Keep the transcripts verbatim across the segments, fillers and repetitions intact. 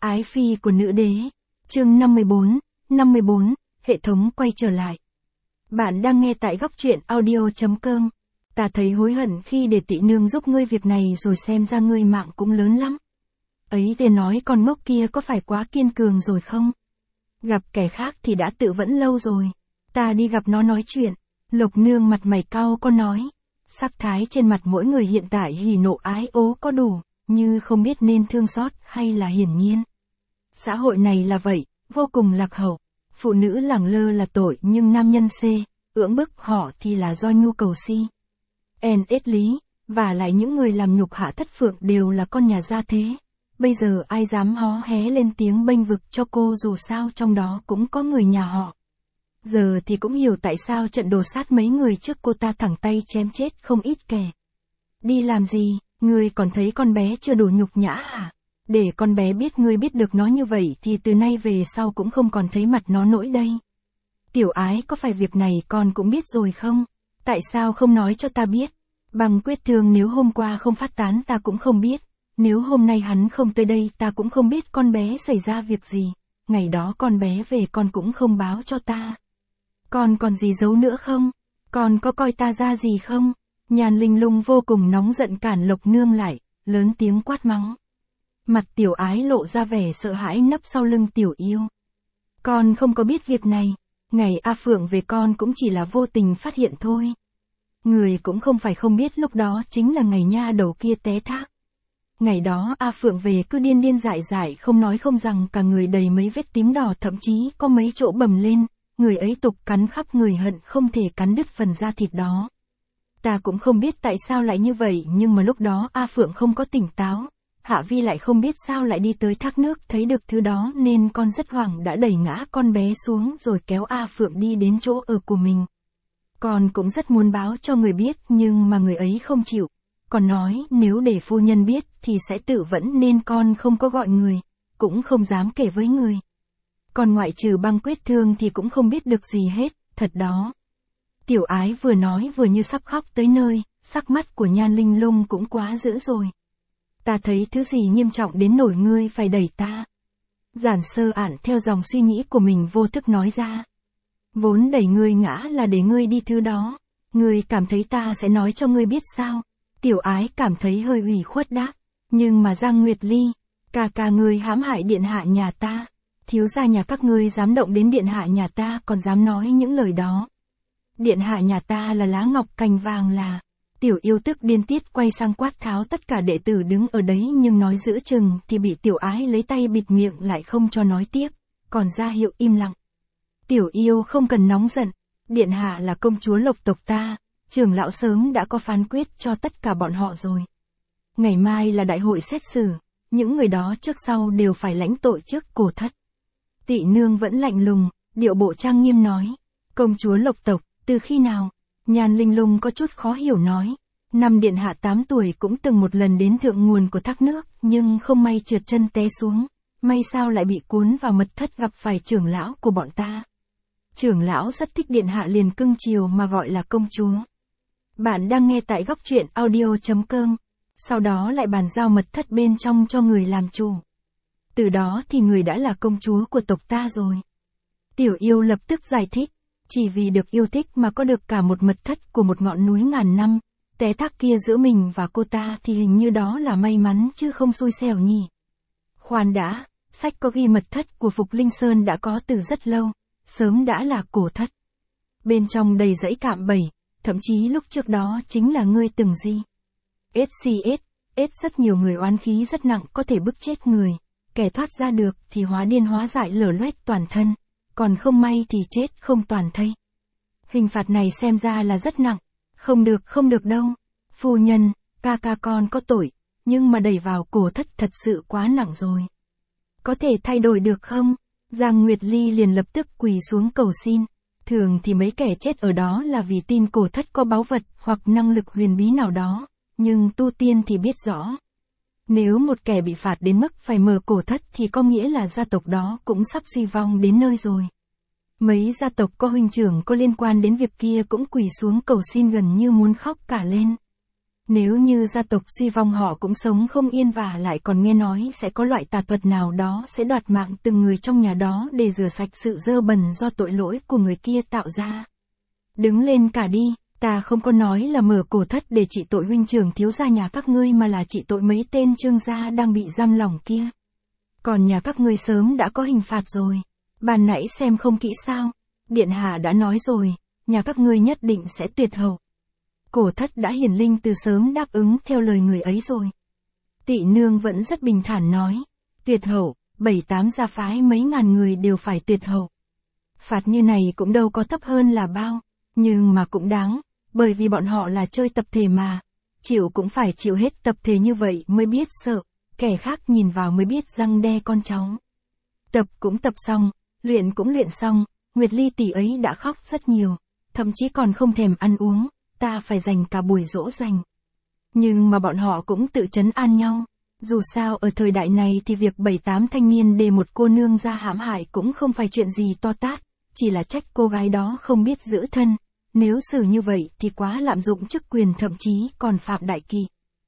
Ái phi của nữ đế. Chương năm mươi bốn, năm mươi bốn, hệ thống quay trở lại. Bạn đang nghe tại góc truyện audio chấm com. Ta thấy hối hận khi để tị nương giúp ngươi việc này rồi xem ra ngươi mạng cũng lớn lắm. Ấy để nói con ngốc kia có phải quá kiên cường rồi không? Gặp kẻ khác thì đã tự vẫn lâu rồi. Ta đi gặp nó nói chuyện. Lộc nương mặt mày cau có nói. Sắc thái trên mặt mỗi người hiện tại hỉ nộ ái ố có đủ, như không biết nên thương xót hay là hiển nhiên. Xã hội này là vậy, vô cùng lạc hậu. Phụ nữ lẳng lơ là tội nhưng nam nhân c, ưỡng bức họ thì là do nhu cầu si. En ết lý, và lại những người làm nhục Hạ Thất Phượng đều là con nhà gia thế. Bây giờ ai dám hó hé lên tiếng bênh vực cho cô dù sao trong đó cũng có người nhà họ. Giờ thì cũng hiểu tại sao trận đồ sát mấy người trước cô ta thẳng tay chém chết không ít kẻ. Đi làm gì, ngươi còn thấy con bé chưa đủ nhục nhã hả? Để con bé biết ngươi biết được nó như vậy thì từ nay về sau cũng không còn thấy mặt nó nỗi đây. Tiểu ái có phải việc này con cũng biết rồi không? Tại sao không nói cho ta biết? Bằng quyết thương nếu hôm qua không phát tán ta cũng không biết. Nếu hôm nay hắn không tới đây ta cũng không biết con bé xảy ra việc gì. Ngày đó con bé về con cũng không báo cho ta. Con còn gì giấu nữa không? Con có coi ta ra gì không? Nhàn Linh Lung vô cùng nóng giận cản Lộc Nương lại, lớn tiếng quát mắng. Mặt tiểu ái lộ ra vẻ sợ hãi nấp sau lưng tiểu yêu. Con không có biết việc này, ngày A Phượng về con cũng chỉ là vô tình phát hiện thôi. Người cũng không phải không biết lúc đó chính là ngày nha đầu kia té thác. Ngày đó A Phượng về cứ điên điên dại dại không nói không rằng cả người đầy mấy vết tím đỏ thậm chí có mấy chỗ bầm lên, người ấy tục cắn khắp người hận không thể cắn đứt phần da thịt đó. Ta cũng không biết tại sao lại như vậy nhưng mà lúc đó A Phượng không có tỉnh táo. Hạ Vi lại không biết sao lại đi tới thác nước thấy được thứ đó nên con rất hoảng đã đẩy ngã con bé xuống rồi kéo A Phượng đi đến chỗ ở của mình. Con cũng rất muốn báo cho người biết nhưng mà người ấy không chịu. Còn nói nếu để phu nhân biết thì sẽ tự vẫn nên con không có gọi người, cũng không dám kể với người. Còn ngoại trừ băng quyết thương thì cũng không biết được gì hết, thật đó. Tiểu ái vừa nói vừa như sắp khóc tới nơi, sắc mắt của Nhan Linh Lung cũng quá dữ rồi. Ta thấy thứ gì nghiêm trọng đến nổi ngươi phải đẩy ta. Giản Sơ Ản theo dòng suy nghĩ của mình vô thức nói ra. Vốn đẩy ngươi ngã là để ngươi đi thứ đó. Ngươi cảm thấy ta sẽ nói cho ngươi biết sao? Tiểu ái cảm thấy hơi ủy khuất đáp. Nhưng mà Giang Nguyệt Ly, ca ca ngươi hãm hại điện hạ nhà ta. Thiếu gia nhà các ngươi dám động đến điện hạ nhà ta còn dám nói những lời đó. Điện hạ nhà ta là lá ngọc cành vàng là. Tiểu yêu tức điên tiết quay sang quát tháo tất cả đệ tử đứng ở đấy nhưng nói giữ chừng thì bị tiểu ái lấy tay bịt miệng lại không cho nói tiếp, còn ra hiệu im lặng. Tiểu yêu không cần nóng giận, điện hạ là công chúa Lộc tộc ta, trưởng lão sớm đã có phán quyết cho tất cả bọn họ rồi. Ngày mai là đại hội xét xử, những người đó trước sau đều phải lãnh tội trước Cổ Thất. Tị nương vẫn lạnh lùng, điệu bộ trang nghiêm nói, công chúa Lộc tộc, từ khi nào? Nhan Linh Lung có chút khó hiểu nói, năm điện hạ tám tuổi cũng từng một lần đến thượng nguồn của thác nước, nhưng không may trượt chân té xuống, may sao lại bị cuốn vào mật thất gặp phải trưởng lão của bọn ta. Trưởng lão rất thích điện hạ liền cưng chiều mà gọi là công chúa. Bạn đang nghe tại góc truyện audio chấm com, sau đó lại bàn giao mật thất bên trong cho người làm chủ. Từ đó thì người đã là công chúa của tộc ta rồi. Tiểu yêu lập tức giải thích. Chỉ vì được yêu thích mà có được cả một mật thất của một ngọn núi ngàn năm, té thác kia giữa mình và cô ta thì hình như đó là may mắn chứ không xui xẻo nhỉ. Khoan đã, sách có ghi mật thất của Phục Linh Sơn đã có từ rất lâu, sớm đã là Cổ Thất. Bên trong đầy dãy cạm bẫy, thậm chí lúc trước đó chính là ngươi từng di. ét xê ét, ét rất nhiều người oán khí rất nặng có thể bức chết người, kẻ thoát ra được thì hóa điên hóa dại lở loét toàn thân. Còn không may thì chết không toàn thây. Hình phạt này xem ra là rất nặng. Không được không được đâu. Phu nhân, ca ca con có tội, nhưng mà đẩy vào Cổ Thất thật sự quá nặng rồi. Có thể thay đổi được không? Giang Nguyệt Ly liền lập tức quỳ xuống cầu xin. Thường thì mấy kẻ chết ở đó là vì tin Cổ Thất có báu vật hoặc năng lực huyền bí nào đó, nhưng tu tiên thì biết rõ. Nếu một kẻ bị phạt đến mức phải mở Cổ Thất thì có nghĩa là gia tộc đó cũng sắp suy vong đến nơi rồi. Mấy gia tộc có huynh trưởng có liên quan đến việc kia cũng quỳ xuống cầu xin gần như muốn khóc cả lên. Nếu như gia tộc suy vong họ cũng sống không yên và lại còn nghe nói sẽ có loại tà thuật nào đó sẽ đoạt mạng từng người trong nhà đó để rửa sạch sự dơ bẩn do tội lỗi của người kia tạo ra. Đứng lên cả đi, ta không có nói là mở cổ thất để trị tội huynh trưởng thiếu gia nhà các ngươi mà là trị tội mấy tên trương gia đang bị giam lỏng kia. Còn nhà các ngươi sớm đã có hình phạt rồi. Ban nãy xem không kỹ sao. Điện hạ đã nói rồi, nhà các ngươi nhất định sẽ tuyệt hậu. Cổ thất đã hiển linh từ sớm đáp ứng theo lời người ấy rồi. Tị nương vẫn rất bình thản nói. Tuyệt hậu, bảy tám gia phái mấy ngàn người đều phải tuyệt hậu. Phạt như này cũng đâu có thấp hơn là bao. Nhưng mà cũng đáng, bởi vì bọn họ là chơi tập thể mà. Chịu cũng phải chịu hết tập thể như vậy mới biết sợ. Kẻ khác nhìn vào mới biết răng đe con cháu. Tập cũng tập xong, luyện cũng luyện xong, Nguyệt Ly tỷ ấy đã khóc rất nhiều, thậm chí còn không thèm ăn uống, ta phải dành cả buổi dỗ dành. Nhưng mà bọn họ cũng tự trấn an nhau, dù sao ở thời đại này thì việc bảy tám thanh niên để một cô nương ra hãm hại cũng không phải chuyện gì to tát, chỉ là trách cô gái đó không biết giữ thân, nếu xử như vậy thì quá lạm dụng chức quyền thậm chí còn phạm đại kỵ.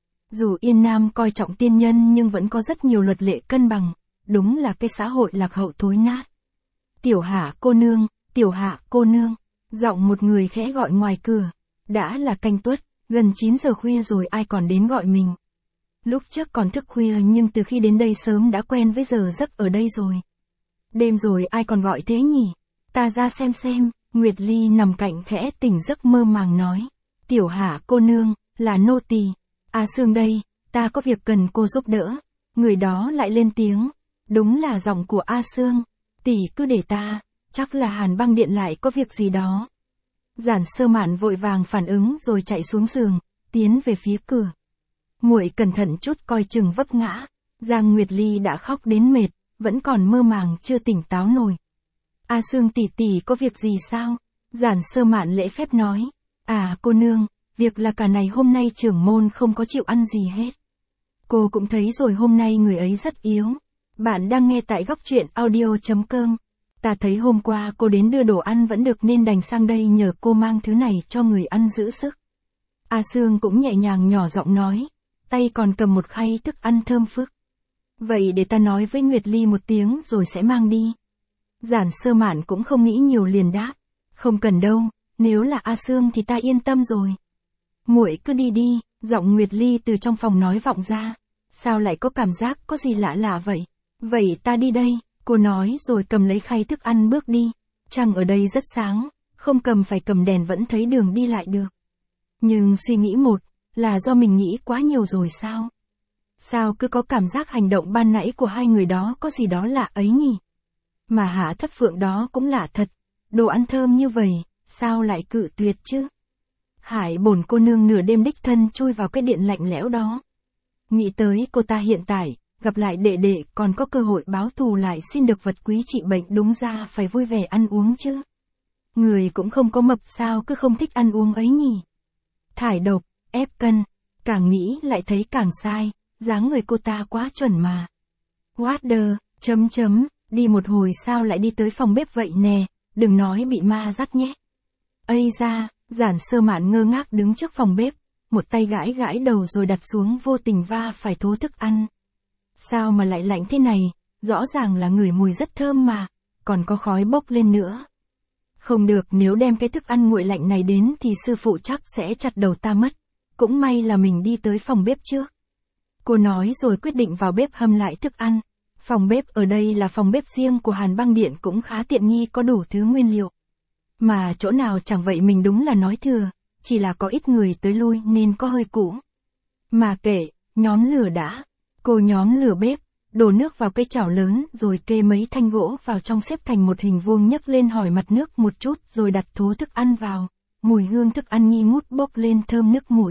Dù Yên Nam coi trọng tiên nhân nhưng vẫn có rất nhiều luật lệ cân bằng, đúng là cái xã hội lạc hậu thối nát. Tiểu Hạ cô nương, Tiểu Hạ cô nương, giọng một người khẽ gọi ngoài cửa, đã là canh tuất, gần chín giờ khuya rồi ai còn đến gọi mình. Lúc trước còn thức khuya nhưng từ khi đến đây sớm đã quen với giờ giấc ở đây rồi. Đêm rồi ai còn gọi thế nhỉ? Ta ra xem xem, Nguyệt Ly nằm cạnh khẽ tỉnh giấc mơ màng nói. Tiểu Hạ cô nương, là nô tỳ. A Sương đây, ta có việc cần cô giúp đỡ. Người đó lại lên tiếng. Đúng là giọng của A Sương. Tỷ cứ để ta, chắc là Hàn Băng Điện lại có việc gì đó. Giản Sơ Mạn vội vàng phản ứng rồi chạy xuống giường, tiến về phía cửa. Muội cẩn thận chút coi chừng vấp ngã. Giang Nguyệt Ly đã khóc đến mệt, vẫn còn mơ màng chưa tỉnh táo nổi. A Sương tỷ tỷ có việc gì sao? Giản Sơ Mạn lễ phép nói. À cô nương, việc là cả ngày hôm nay trưởng môn không có chịu ăn gì hết. Cô cũng thấy rồi hôm nay người ấy rất yếu. Bạn đang nghe tại góc truyện audio.com. Ta thấy hôm qua cô đến đưa đồ ăn vẫn được nên đành sang đây nhờ cô mang thứ này cho người ăn giữ sức. A Sương cũng nhẹ nhàng nhỏ giọng nói, tay còn cầm một khay thức ăn thơm phức. Vậy để ta nói với Nguyệt Ly một tiếng rồi sẽ mang đi. Giản Sơ Mạn cũng không nghĩ nhiều liền đáp, không cần đâu, nếu là A Sương thì ta yên tâm rồi. Muội cứ đi đi, giọng Nguyệt Ly từ trong phòng nói vọng ra. Sao lại có cảm giác có gì lạ lạ vậy? Vậy ta đi đây, cô nói rồi cầm lấy khay thức ăn bước đi. Trăng ở đây rất sáng, không cầm phải cầm đèn vẫn thấy đường đi lại được. Nhưng suy nghĩ một, là do mình nghĩ quá nhiều rồi sao? Sao cứ có cảm giác hành động ban nãy của hai người đó có gì đó lạ ấy nhỉ? Mà Hạ Thất Phượng đó cũng lạ thật, đồ ăn thơm như vậy, sao lại cự tuyệt chứ? Hải bổn cô nương nửa đêm đích thân chui vào cái điện lạnh lẽo đó. Nghĩ tới cô ta hiện tại, gặp lại đệ đệ còn có cơ hội báo thù lại xin được vật quý trị bệnh đúng ra phải vui vẻ ăn uống chứ. Người cũng không có mập sao cứ không thích ăn uống ấy nhỉ. Thải độc, ép cân, càng nghĩ lại thấy càng sai, dáng người cô ta quá chuẩn mà. What the, chấm chấm, đi một hồi sao lại đi tới phòng bếp vậy nè, đừng nói bị ma dắt nhé. Ây ra, Giản Sơ Mạn ngơ ngác đứng trước phòng bếp, một tay gãi gãi đầu rồi đặt xuống vô tình va phải thố thức ăn. Sao mà lại lạnh thế này, rõ ràng là ngửi mùi rất thơm mà, còn có khói bốc lên nữa. Không được, nếu đem cái thức ăn nguội lạnh này đến thì sư phụ chắc sẽ chặt đầu ta mất. Cũng may là mình đi tới phòng bếp trước. Cô nói rồi quyết định vào bếp hâm lại thức ăn. Phòng bếp ở đây là phòng bếp riêng của Hàn Băng Điện cũng khá tiện nghi có đủ thứ nguyên liệu. Mà chỗ nào chẳng vậy mình đúng là nói thừa, chỉ là có ít người tới lui nên có hơi cũ. Mà kệ, nhóm lửa đã. Cô nhóm lửa bếp, đổ nước vào cái chảo lớn rồi kê mấy thanh gỗ vào trong xếp thành một hình vuông nhấc lên hỏi mặt nước một chút rồi đặt thố thức ăn vào. Mùi hương thức ăn nghi ngút bốc lên thơm nước mũi.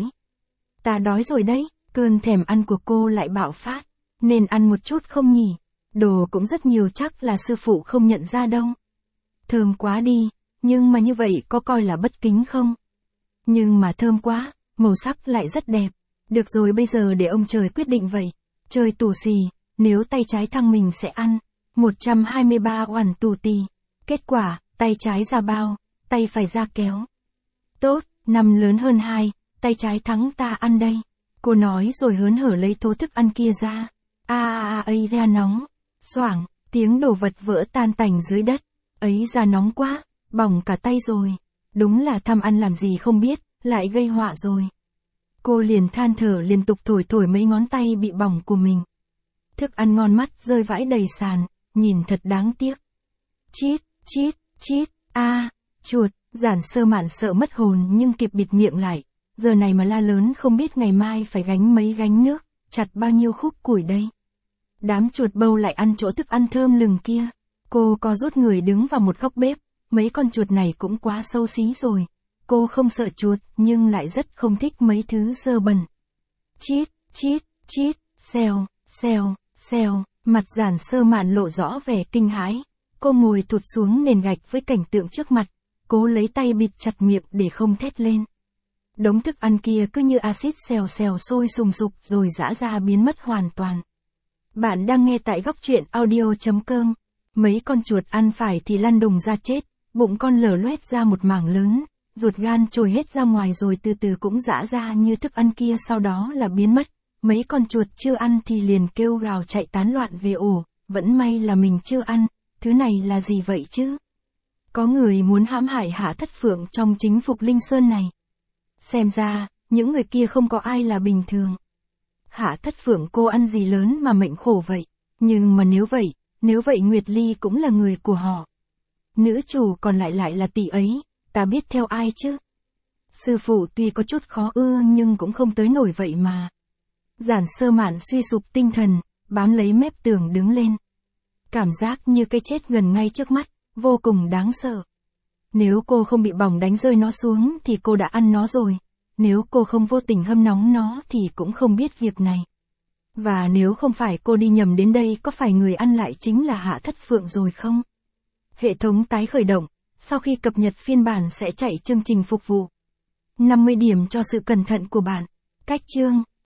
Ta đói rồi đấy, cơn thèm ăn của cô lại bạo phát. Nên ăn một chút không nhỉ? Đồ cũng rất nhiều chắc là sư phụ không nhận ra đâu. Thơm quá đi, nhưng mà như vậy có coi là bất kính không? Nhưng mà thơm quá, màu sắc lại rất đẹp. Được rồi bây giờ để ông trời quyết định vậy. Trời tù xì, nếu tay trái thăng mình sẽ ăn. một trăm hai mươi ba oản tù tì. Kết quả, tay trái ra bao, tay phải ra kéo. Tốt, năm lớn hơn hai, tay trái thắng ta ăn đây. Cô nói rồi hớn hở lấy thố thức ăn kia ra. A a a ấy ra nóng. Xoảng, tiếng đồ vật vỡ tan tành dưới đất. Ấy ra nóng quá, bỏng cả tay rồi. Đúng là tham ăn làm gì không biết, lại gây họa rồi. Cô liền than thở liên tục thổi thổi mấy ngón tay bị bỏng của mình. Thức ăn ngon mắt rơi vãi đầy sàn, nhìn thật đáng tiếc. Chít, chít, chít, a, chuột, Giản Sơ Mạn sợ mất hồn nhưng kịp bịt miệng lại. Giờ này mà la lớn không biết ngày mai phải gánh mấy gánh nước, chặt bao nhiêu khúc củi đây. Đám chuột bâu lại ăn chỗ thức ăn thơm lừng kia. Cô co rút người đứng vào một góc bếp, mấy con chuột này cũng quá xấu xí rồi. Cô không sợ chuột nhưng lại rất không thích mấy thứ dơ bẩn. Chít, chít, chít, xèo, xèo, xèo, mặt Giản Sơ Mạn lộ rõ vẻ kinh hãi. Cô ngồi thụt xuống nền gạch với cảnh tượng trước mặt, cố lấy tay bịt chặt miệng để không thét lên. Đống thức ăn kia cứ như axit xèo xèo sôi sùng sục rồi giã ra biến mất hoàn toàn. Bạn đang nghe tại góc truyện audio chấm com. Mấy con chuột ăn phải thì lăn đùng ra chết, bụng con lở loét ra một mảng lớn, ruột gan trồi hết ra ngoài rồi từ từ cũng giã ra như thức ăn kia sau đó là biến mất. Mấy con chuột chưa ăn thì liền kêu gào chạy tán loạn về ổ, vẫn may là mình chưa ăn, thứ này là gì vậy chứ? Có người muốn hãm hại Hạ Thất Phượng trong chính Phục Linh Sơn này. Xem ra, những người kia không có ai là bình thường. Hạ Thất Phượng cô ăn gì lớn mà mệnh khổ vậy? Nhưng mà nếu vậy, nếu vậy Nguyệt Ly cũng là người của họ. Nữ chủ còn lại lại là tỷ ấy, ta biết theo ai chứ? Sư phụ tuy có chút khó ưa nhưng cũng không tới nổi vậy mà. Giản Sơ Mạn suy sụp tinh thần, bám lấy mép tường đứng lên. Cảm giác như cái chết gần ngay trước mắt, vô cùng đáng sợ. Nếu cô không bị bỏng đánh rơi nó xuống thì cô đã ăn nó rồi. Nếu cô không vô tình hâm nóng nó thì cũng không biết việc này. Và nếu không phải cô đi nhầm đến đây có phải người ăn lại chính là Hạ Thất Phượng rồi không? Hệ thống tái khởi động, sau khi cập nhật phiên bản sẽ chạy chương trình phục vụ. năm mươi điểm cho sự cẩn thận của bạn. Cách chương